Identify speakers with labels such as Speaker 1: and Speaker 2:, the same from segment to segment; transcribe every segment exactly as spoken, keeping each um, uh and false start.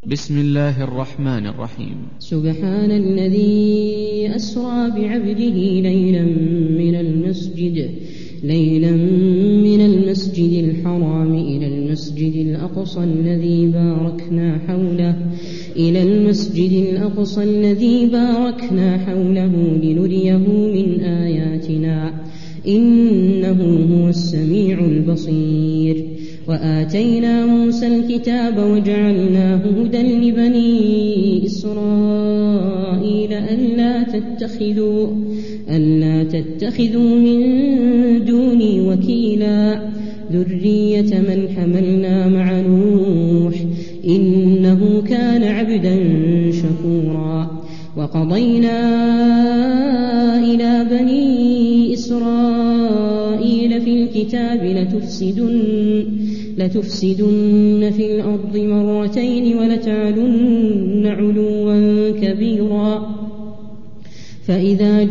Speaker 1: بسم الله الرحمن الرحيم.
Speaker 2: سبحان الذي أسرى بعبده ليلا من المسجد ليلا من المسجد الحرام إلى المسجد الأقصى الذي باركنا حوله إلى المسجد الأقصى الذي باركنا حوله لنريه من آياتنا إنه هو السميع البصير. وآتينا موسى الكتاب وجعلناه هدى لبني إسرائيل ألا تتخذوا ألا تتخذوا من دوني وكيلا ذرية من حملنا مع نوح إنه كان عبدا شكورا. وقضينا إلى بني إسرائيل في الكتاب لتفسدن لتفسدن في الأرض مرتين ولتعلن علوا كبيرا. فإذا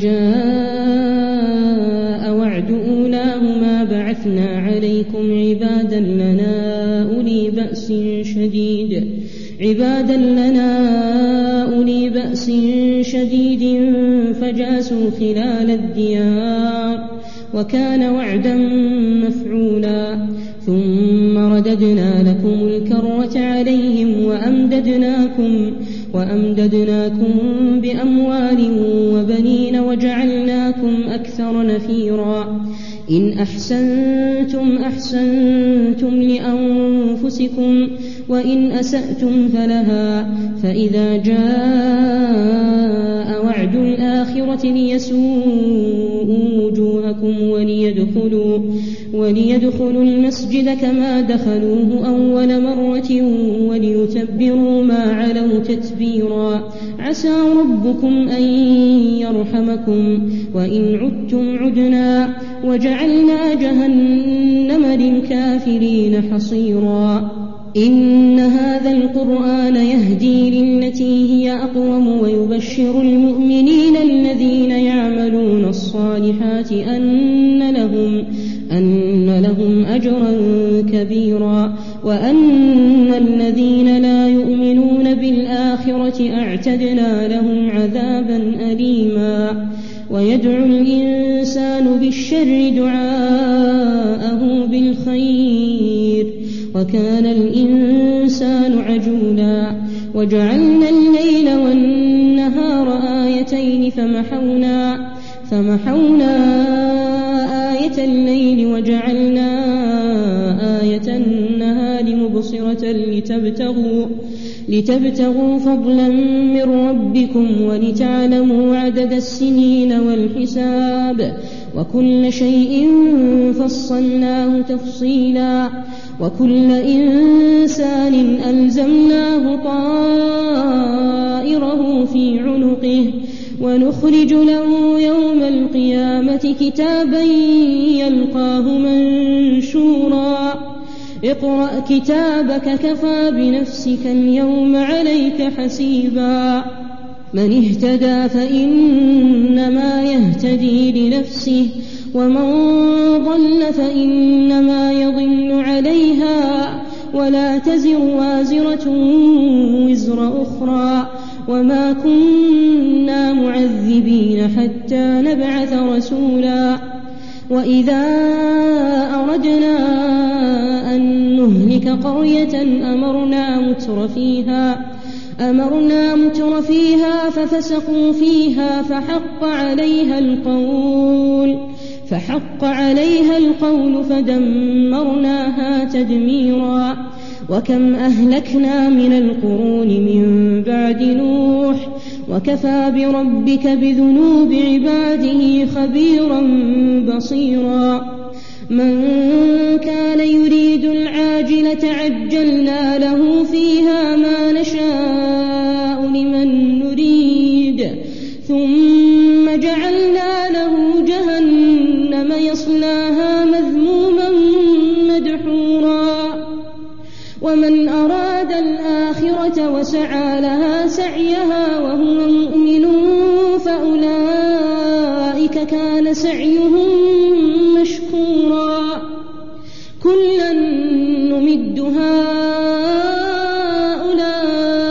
Speaker 2: جاء وعد أولاهما بعثنا عليكم عبادا لنا أولي بأس شديد عبادا لنا أولي بأس شديد فجاسوا خلال الديار وكان وعدا مفعولا. ثم رددنا لكم الكرة عليهم وأمددناكم وأمددناكم بأموال وبنين وجعلناكم أكثر نفيرا. إن أحسنتم أحسنتم لأنفسكم وإن أسأتم فلها. فإذا جاء وعد الآخرة ليسوءوا وجوهكم وليدخلوا, وليدخلوا المسجد كما دخلوه أول مرة وليتبروا ما علوا تتبيرا. عسى ربكم أن يرحمكم وإن عدتم عدنا وجعلنا جهنم للكافرين حصيرا. إن هذا القرآن يهدي للتي هي أقوم ويبشر المؤمنين الذين يعملون الصالحات أن لهم, أن لهم أجرا كبيرا وأن الذين لا يؤمنون بالآخرة أعتدنا لهم عذابا أليما. ويدعو الإنسان بالشر دعاءه بالخير وكان الإنسان عجولا. وجعلنا الليل والنهار آيتين فمحونا, فمحونا آية الليل وجعلنا آية النهار مبصرة لتبتغوا, لتبتغوا فضلا من ربكم ولتعلموا عدد السنين والحساب وكل شيء فصلناه تفصيلا. وكل إنسان ألزمناه طائره في عنقه ونخرج له يوم القيامة كتابا يلقاه منشورا. اقرأ كتابك كفى بنفسك اليوم عليك حسيبا. من اهتدى فإنما يهتدي لنفسه ومن ضل فإنما يضل عليها ولا تزر وازرة وزر أخرى وما كنا معذبين حتى نبعث رسولا. وإذا أردنا أن نهلك قرية أمرنا متر فيها أمرنا متر فيها ففسقوا فيها فحق عليها القول فحق عليها القول فدمرناها تدميرا. وكم أهلكنا من القرون من بعد نوح وكفى بربك بذنوب عباده خبيرا بصيرا. من كان يريد العاجلة عجلنا له فيها ما نشاء لمن نريد ثم جعلنا له جهنم يصلاها مذموما مدحورا. ومن أراد الآخرة وسعى لها سعيها وهو مؤمن فأولئك كان سعيهم مشكورا. كلا نمد هؤلاء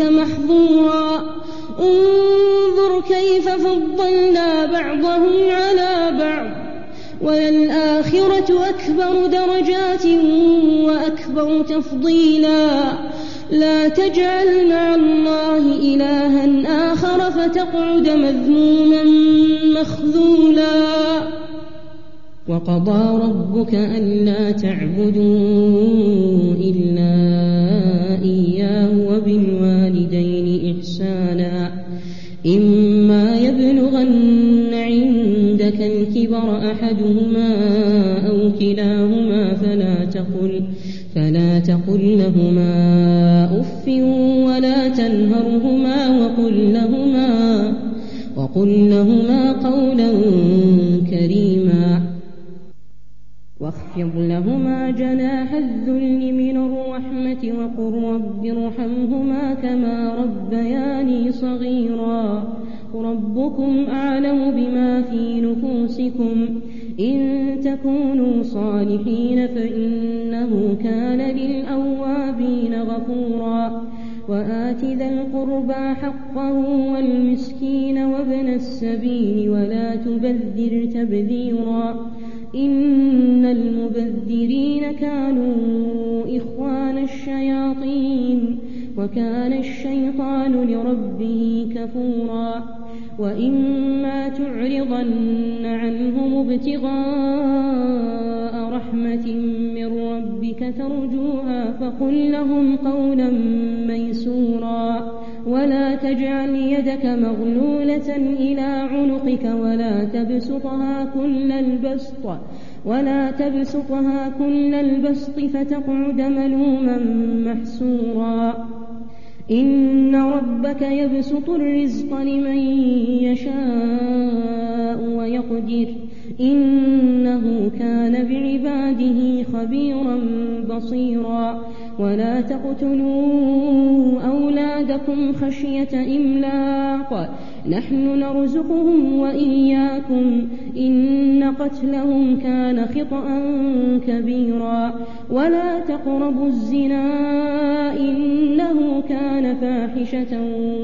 Speaker 2: ربك محظورا انظر كيف فضلنا بعضهم على بعض وللآخرة أكبر درجات وأكبر تفضيلا لا تجعل مع الله إلها آخر فتقعد مذموما مخذولا وقضى ربك ألا تعبدوا إلا إياه وبالوالدين إحسانا إما يبلغن عندك الكبر أحدهما أو كلاهما فلا تقل فلا تقل لهما أف ولا تنهرهما وقل لهما وقل لهما قولا كريما واخفض لهما جناح الذل من الرحمة وقل رب ارحمهما كما ربياني صغيرا ربكم أعلم بما في نفوسكم إن تكونوا صالحين فإنه كان للأوابين غفورا وآت ذا القربى حقه والمسكين وابن السبيل ولا تبذر تبذيرا إن المبذرين كانوا إخوان الشياطين وكان الشيطان لربه كفورا وإما تعرضن عنهم ابتغاء رحمة من ربك ترجوها فقل لهم قولا ميسورا ولا تجعل يدك مغلولة إلى عنقك ولا تبسطها كل البسط ولا تبسطها كل البسط فتقعد ملوما محسورا إن ربك يبسط الرزق لمن يشاء ويقدر إنه كان بعباده خبيرا بصيرا ولا تقتلوا أولادكم خشية إملاق نحن نرزقهم وإياكم إن قتلهم كان خطأ كبيرا ولا تقربوا الزنا إنه كان فاحشة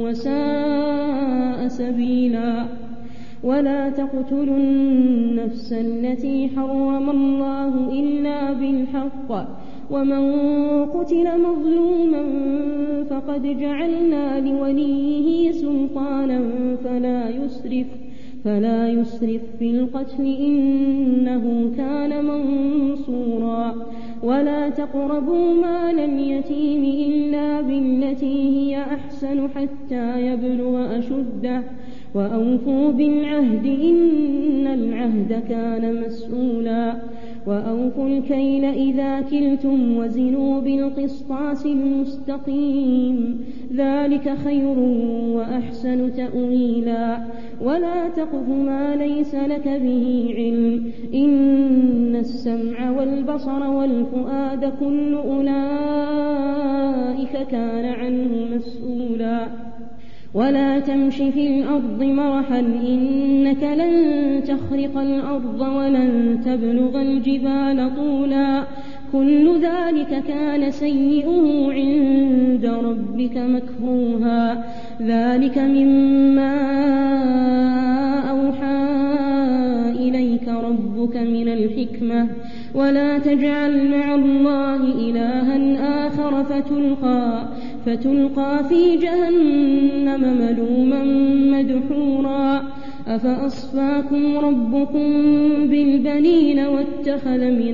Speaker 2: وساء سبيلا ولا تقتلوا النفس التي حرم الله إلا بالحق ومن قتل مظلوما فقد جعلنا لوليه سلطانا فلا يسرف فلا يسرف في القتل إنه كان منصورا ولا تقربوا مال اليتيم إلا بالتي هي أحسن حتى يبلغ أشده وأوفوا بالعهد إن العهد كان مسؤولا وأوفوا الكيل إذا كلتم وزنوا بالقسطاس المستقيم ذلك خير وأحسن تأويلا ولا تقف ما ليس لك به علم إن السمع والبصر والفؤاد كل أولئك كان عنه مسؤولا ولا تمش في الأرض مرحا إنك لن تخرق الأرض ولن تبلغ الجبال طولا كل ذلك كان سيئه عند ربك مكروها ذلك مما أوحى إليك ربك من الحكمة ولا تجعل مع الله إلها آخر فتلقى فتلقى في جهنم ملوما مدحورا أفأصفاكم ربكم بالبنين واتخذ من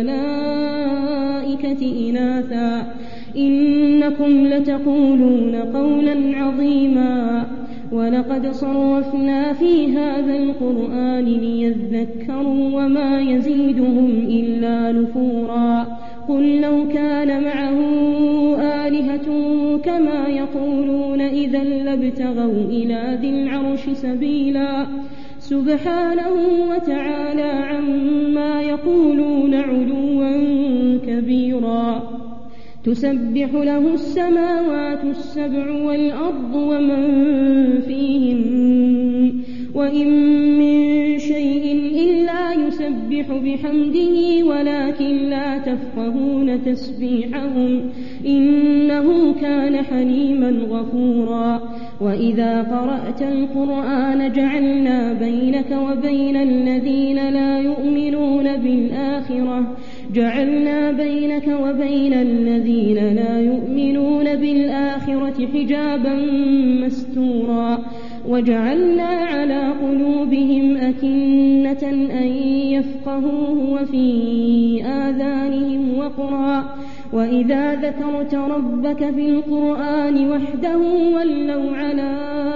Speaker 2: الملائكة إناثا إنكم لتقولون قولا عظيما ولقد صرفنا في هذا القرآن ليذكروا وما يزيدهم إلا نفورا قل لو كان معه آلهة كما يقولون إذا لابتغوا إلى ذي العرش سبيلا سبحانه وتعالى عما يقولون علوا كبيرا تسبح له السماوات السبع والأرض ومن فيهن وإن من شيء إلا يسبح يسبح بحمده ولكن لا تفقهون تسبيحهم إنه كان حليما غفورا وإذا قرأت القرآن جعلنا بينك وبين الذين لا يؤمنون بالآخرة جعلنا بينك وبين الذين لا يؤمنون بالآخرة حجابا مستورا وجعلنا على قلوبهم أكنة أن يفقهوه وفي آذانهم وقرا وإذا ذكرت ربك في القرآن وحده ولوا على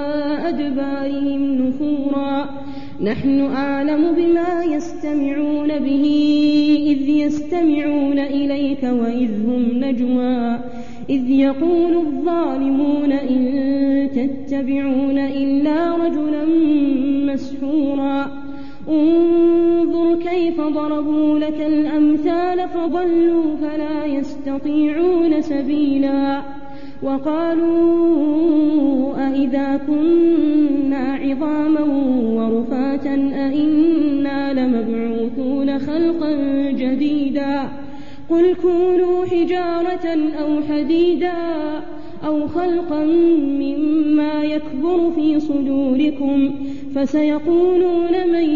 Speaker 2: أدبارهم نفورا نحن أعلم بما يستمعون به إذ يستمعون إليك وإذ هم نجوى إذ يقول الظالمون إن تتبعون إلا رجلا مسحورا انظر كيف ضربوا لك الأمثال فضلوا فلا يستطيعون سبيلا وقالوا أئذا كنا عظاما ورفاتا أئنا لمبعوثون خلقا جديدا قل كونوا حجارة أو حديدا أو خلقا مما يكبر في صدوركم فسيقولون من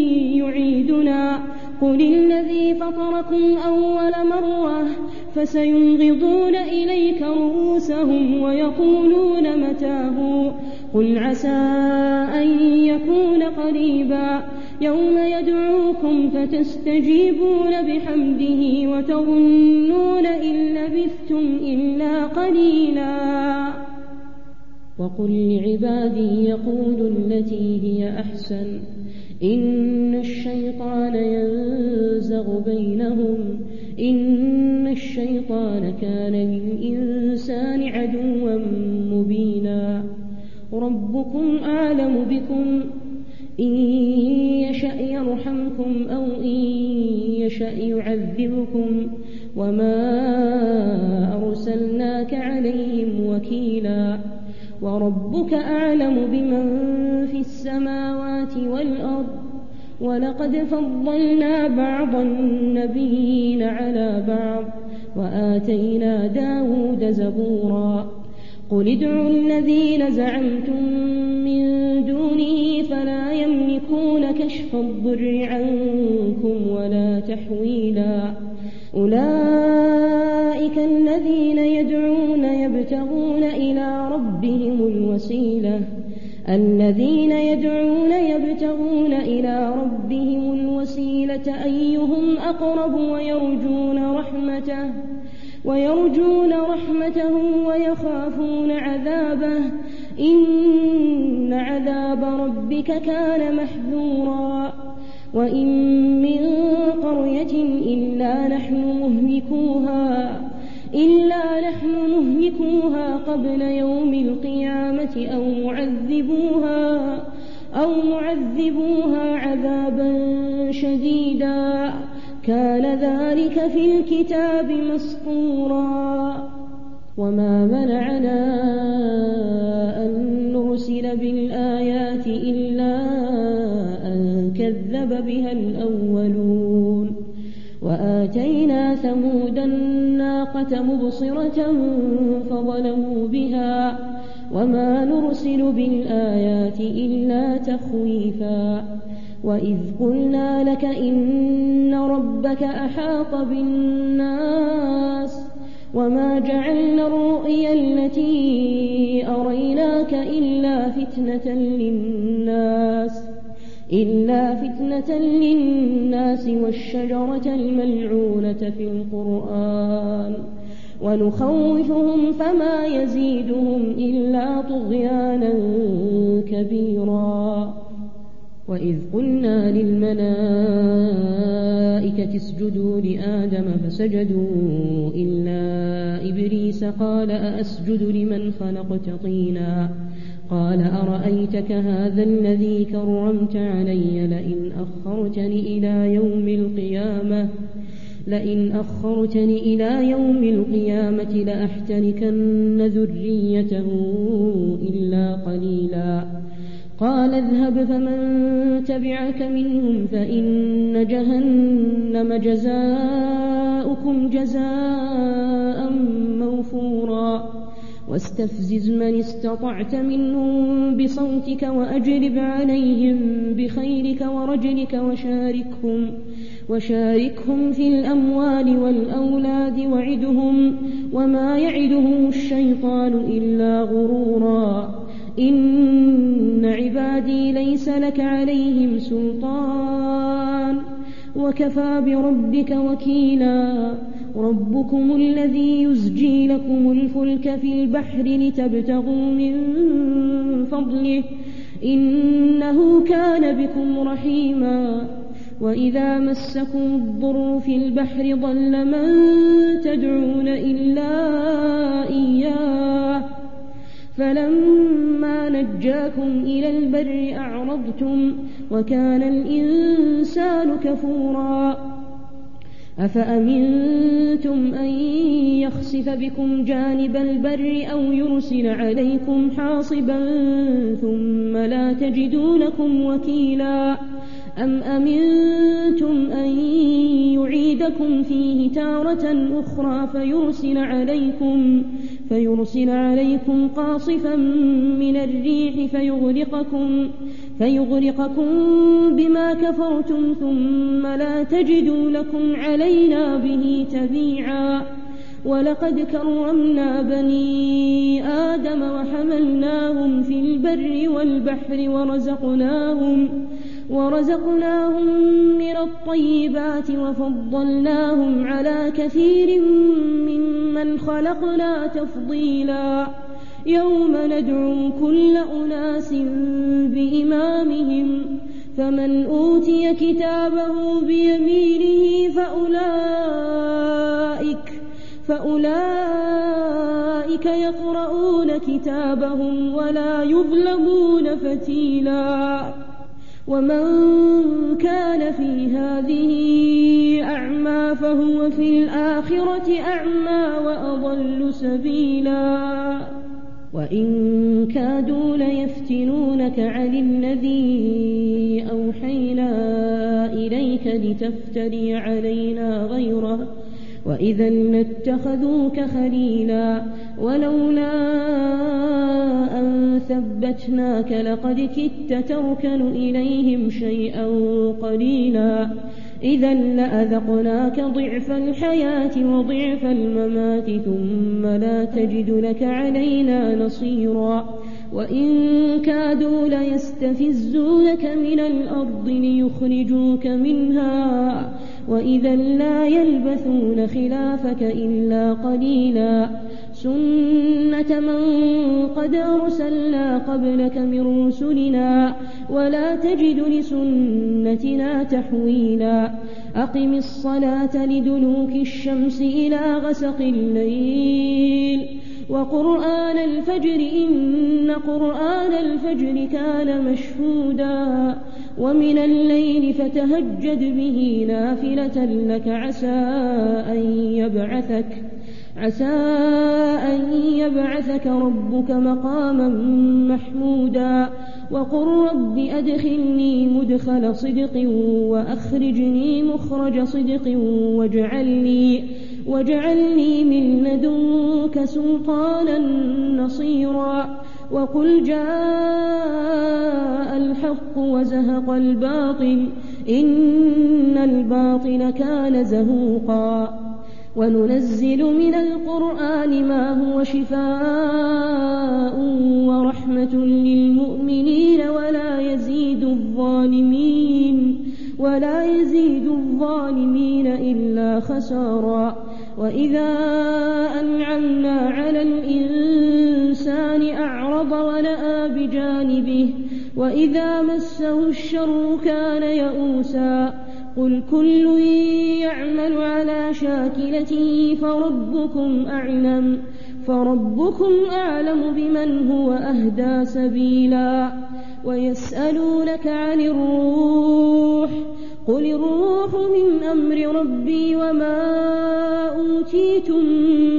Speaker 2: يعيدنا قل الذي فطركم أول مرة فسينغضون إليك رؤوسهم ويقولون متاه قل عسى أن يكون قريبا يوم يدعوكم فتستجيبون بحمده وتظنون إن لبثتم إلا قليلا وقل لعبادي يقولوا التي هي أحسن إن الشيطان ينزغ بينهم إن الشيطان كان للإنسان عدوا مبينا ربكم أعلم بكم إن يشأ يرحمكم أو إن يشأ يعذبكم وما أرسلناك عليهم وكيلا وربك أعلم بمن في السماوات والأرض ولقد فضلنا بعض النبيين على بعض وآتينا داود زبورا قل ادعوا الذين زعمتم من دونه فلا يملكون كشف الضر عنكم ولا تحويلا أولئك الذين يدعون يبتغون إلى ربهم الوسيلة الذين يدعون يبتغون إلى ربهم الوسيلة أيهم أقرب ويرجون رحمته ويرجون رحمته ويخافون عذابه إن عذاب ربك كان محذورا وإن من قرية إلا نحن مهلكوها إلا نحن مهلكوها قبل يوم القيامة أو معذبوها أو معذبوها عذابا شديدا كان ذلك في الكتاب مسطورا وما منعنا أن نرسل بالآيات إلا أن كذب بها الأولون وآتينا ثمود الناقة مبصرة فظلموا بها وما نرسل بالآيات إلا تخويفا وإذ قلنا لك إن ربك أحاط بالناس وما جعلنا الرؤيا التي أريناك إلا فتنة للناس إلا فتنة للناس والشجرة الملعونة في القرآن ونخوفهم فما يزيدهم إلا طغيانا كبيرا وإذ قلنا للملائكة اسجدوا لآدم فسجدوا إلا إبليس قال أأسجد لمن خلقت طينا قال أرأيتك هذا الذي كرمت علي لئن أخرتني إلى يوم القيامة لئن أخرتني إلى يوم القيامة لأحتركن ذريته إلا قليلا قال اذهب فمن تبعك منهم فإن جهنم جزاؤكم جزاء موفورا واستفزز من استطعت منهم بصوتك وأجلب عليهم بخيلك ورجلك وشاركهم, وشاركهم في الأموال والأولاد وعدهم وما يعدهم الشيطان إلا غرورا إن عبادي ليس لك عليهم سلطان وكفى بربك وكيلا ربكم الذي يزجي لكم الفلك في البحر لتبتغوا من فضله إنه كان بكم رحيما وإذا مسكم الضر في البحر ضل من تدعون إلا إياه فلما نجاكم إلى البر أعرضتم وكان الإنسان كفورا أفأمنتم أن يخسف بكم جانب البر أو يرسل عليكم حاصبا ثم لا تجدوا لكم وكيلا أم أمنتم أن يعيدكم فيه تارة أخرى فيرسل عليكم, فيرسل عليكم قاصفا من الريح فيغرقكم, فيغرقكم بما كفرتم ثم لا تجدوا لكم علينا به تبيعا ولقد كرمنا بني آدم وحملناهم في البر والبحر ورزقناهم ورزقناهم من الطيبات وفضلناهم على كثير ممن خلقنا تفضيلا يوم ندعو كل أناس بإمامهم فمن أوتي كتابه بيمينه فأولئك, فأولئك يقرؤون كتابهم ولا يظلمون فتيلا ومن كان في هذه أعمى فهو في الآخرة أعمى وأضل سبيلا وإن كادوا ليفتنونك عن الذي أوحينا إليك لتفتري علينا غيره وإذا لاتخذوك خليلا ولولا أن ثبتناك لقد كدت تركن إليهم شيئا قليلا إذا لأذقناك ضعف الحياة وضعف الممات ثم لا تجد لك علينا نصيرا وإن كادوا ليستفزونك من الأرض ليخرجوك منها وإذا لا يلبثون خلافك إلا قليلا سنة من قد أرسلنا قبلك من رسلنا ولا تجد لسنتنا تحويلا أقم الصلاة لدلوك الشمس إلى غسق الليل وقرآن الفجر إن قرآن الفجر كان مشهودا ومن الليل فتهجد به نافلة لك عسى أن يبعثك عسى أن يبعثك ربك مقاما محمودا وقل رب أدخلني مدخل صدق وأخرجني مخرج صدق واجعلني, واجعلني من لدنك سلطانا نصيرا وقل جاء الحق وزهق الباطل إن الباطل كان زهوقا وننزل من القرآن ما هو شفاء ورحمة للمؤمنين ولا يزيد الظالمين ولا يزيد الظالمين إلا خسارا وإذا أنعمنا على الإنسان أعرض ونأى بجانبه وإذا مسه الشر كان يئوسا قل كل يعمل على شاكلته فربكم أعلم فربكم أعلم بمن هو أهدى سبيلا ويسألونك عن الروح قل الروح من أمر ربي وما أوتيتم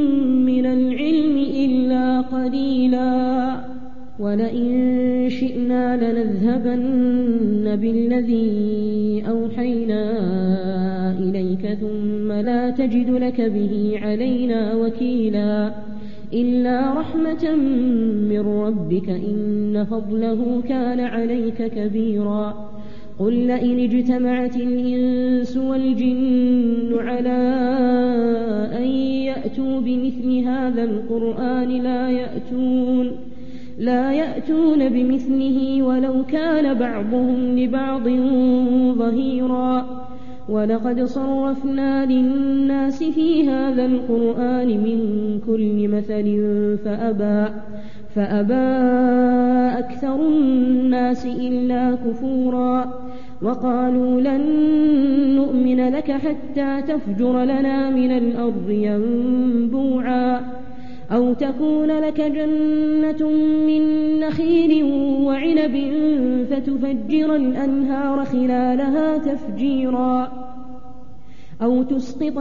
Speaker 2: من العلم إلا قليلا ولئن شئنا شئنا لنذهبن بالذي أوحينا إليك ثم لا تجد لك به علينا وكيلا إلا رحمة من ربك إن فضله كان عليك كبيرا قل لئن اجتمعت الإنس والجن على أن يأتوا بمثل هذا القرآن لا يأتون لا يأتون بمثله ولو كان بعضهم لبعض ظهيرا ولقد صرفنا للناس في هذا القرآن من كل مثل فأبى فأبى أكثر الناس إلا كفورا وقالوا لن نؤمن لك حتى تفجر لنا من الأرض ينبوعا أو تكون لك جنة من نخيل وعنب فتفجر الأنهار خلالها تفجيرا أو تسقط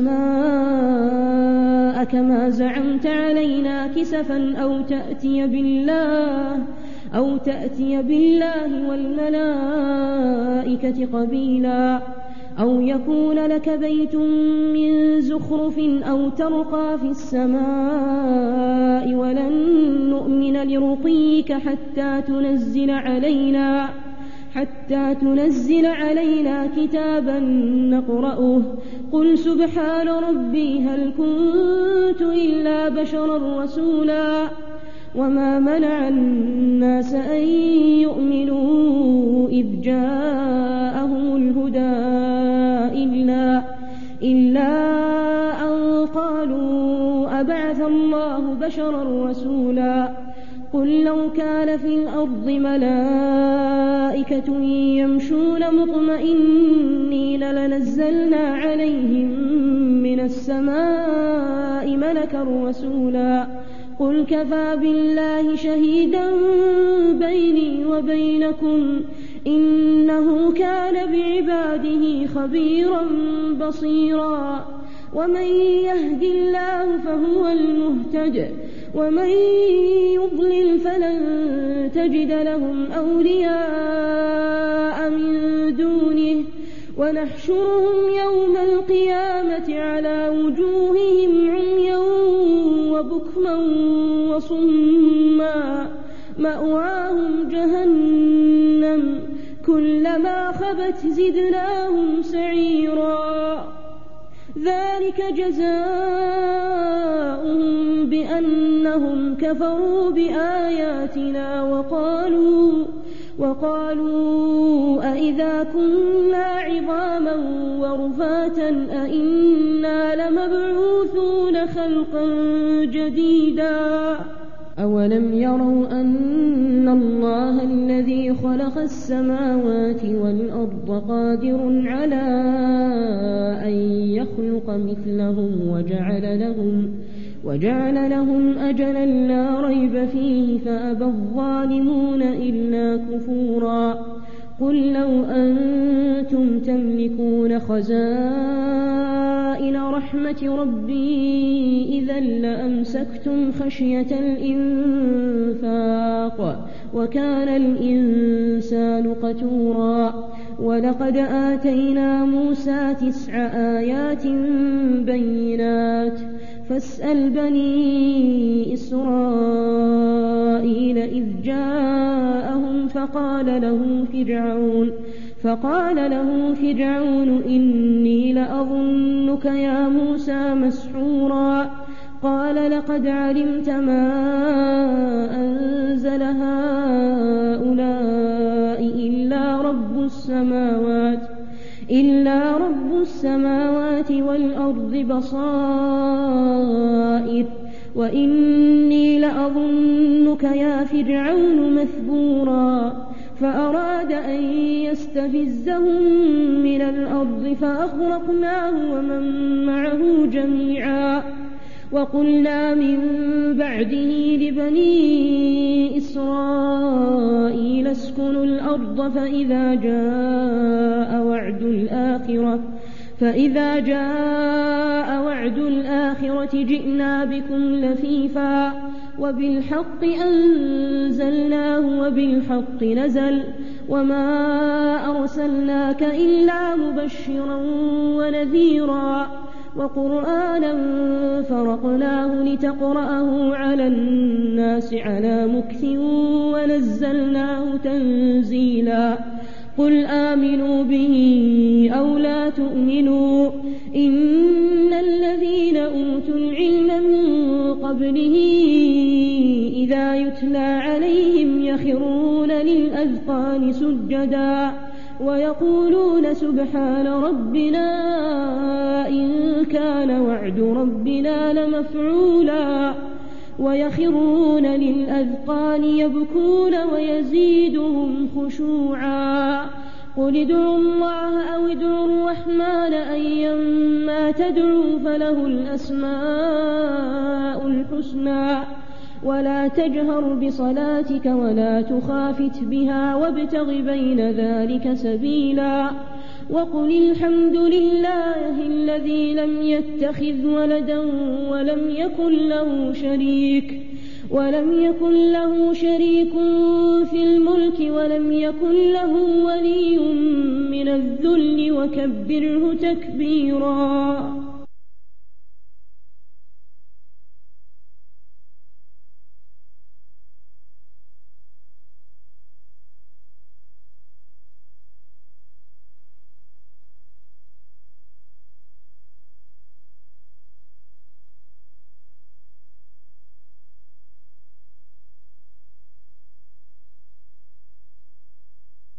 Speaker 2: السماء كما زعمت علينا كسفا أو تأتي بالله أو تأتي بالله والملائكة قبيلا أو يكون لك بيت من زخرف أو ترقى في السماء ولن نؤمن لرقيك حتى تنزل علينا حتى تنزل علينا كتابا نقرأه قل سبحان ربي هل كنت إلا بشرا رسولا وما منع الناس أن يؤمنوا إذ جاءهم الهدى إلا, إلا أن قالوا أبعث الله بشرا رسولا قل لو كان في الأرض ملائكة يمشون مطمئنين لنزلنا عليهم من السماء ملكا رسولا قل كفى بالله شهيدا بيني وبينكم إنه كان بعباده خبيرا بصيرا ومن يهد الله فهو المهتد ومن يضلل فلن تجد لهم أولياء من دونه ونحشرهم يوم القيامة على وجوههم عميا وبكما وصما مأواهم جهنم كلما خبت زدناهم سعيرا ذلك جزاؤهم بأنهم كفروا بآياتنا وقالوا وقالوا أئذا كنا عظاما ورفاتا أئنا لمبعوثون خلقا جديدا أولم يروا أن الله الذي خلق السماوات والأرض قادر على أن يخلق مثلهم وجعل لهم وجعل لهم أجلا لا ريب فيه فأبى الظالمون إلا كفورا قل لو أنتم تملكون خزائن رحمة ربي إذا لأمسكتم خشية الإنفاق وكان الإنسان قتورا ولقد آتينا موسى تسع آيات بينات فاسأل بني إسرائيل إذ جاءهم فقال له فرعون فقال له فرعون إني لأظنك يا موسى مسحورا قال لقد علمت ما أنزل هؤلاء إلا رب السماوات إلا رب السماوات والأرض بصائر وإني لأظنك يا فرعون مثبورا فأراد أن يستفزهم من الأرض فأغرقناه ومن معه جميعا وقلنا من بعده لبني إسرائيل اسكنوا الأرض فإذا جاء وعد الآخرة فإذا جاء وعد الآخرة جئنا بكم لفيفا وبالحق أنزلناه وبالحق نزل وما أرسلناك إلا مبشرا ونذيرا وقرآنا فرقناه لتقرأه على الناس على مكث ونزلناه تنزيلا قل آمنوا به أو لا تؤمنوا إن الذين أوتوا العلم من قبله إذا يتلى عليهم يخرون للأذقان سجدا ويقولون سبحان ربنا إن كان وعد ربنا لمفعولا ويخرون للأذقان يبكون ويزيدهم خشوعا قل ادعوا الله أو ادعوا الرحمن أيما تدعوا فله الأسماء الحسنى ولا تجهر بصلاتك ولا تخافت بها وابتغ بين ذلك سبيلا وقل الحمد لله الذي لم يتخذ ولدا ولم يكن له شريك ولم يكن له شريك في الملك ولم يكن له ولي من الذل وكبره تكبيرا.